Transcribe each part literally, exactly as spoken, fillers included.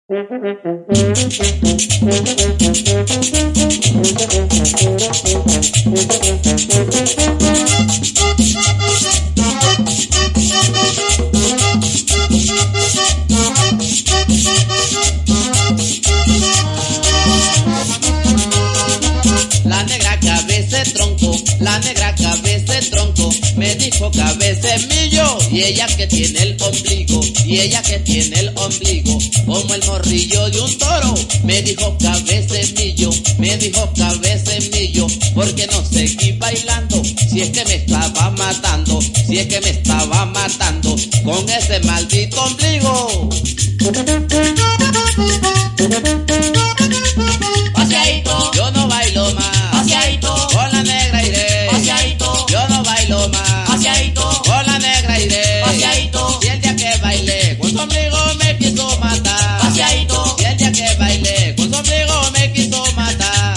La negra cabeza de tronco, la negra cabeza de tronco, me dijo cabeza es millo, y ella que tiene el ombligo, y ella que tiene el ombligo, como el morrillo de un toro, me dijo cabeza es millo, me dijo cabeza es millo, porque no seguí bailando, si es que me estaba matando, si es que me estaba matando, con ese maldito ombligo. Paseadito, Yo no bailo más, paseadito, con la negra iré, paseadito, yo no bailo más, paseadito, con la negra iré, paseadito, y el día que bailé con su ombligo me quiso matar, paseadito, y el día que bailé con su ombligo me quiso matar.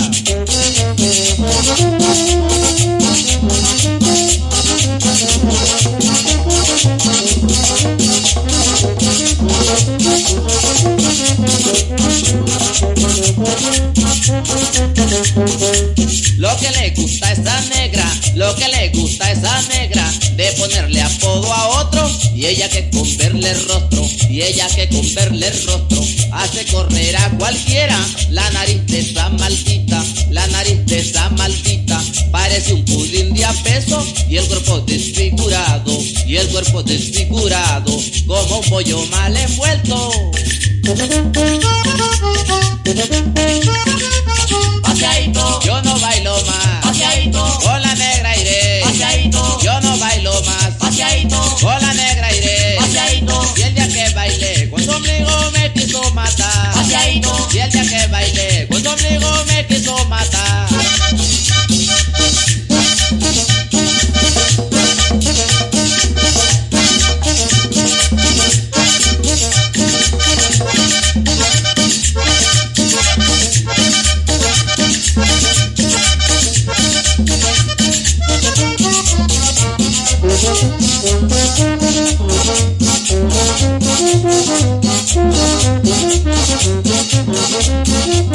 Lo que le gusta a esa negra, lo que le gusta a esa negra, de ponerle apodo a otro, y ella que con verle el rostro, y ella que con verle el rostro, hace correr a cualquiera, la nariz de esa maldita, la nariz de esa maldita, parece un pudín de a peso, y el cuerpo desfigurado, y el cuerpo desfigurado, como un pollo mal envuelto. paseadito, Yo no bailo más, paseadito, con la negra iré, paseadito, yo no bailo más, paseadito, con la negra iré, paseadito, y el día que bailé con su ombligo me quiso matar, paseadito, y el día que bailé con su ombligo me quiso matar. Thank you.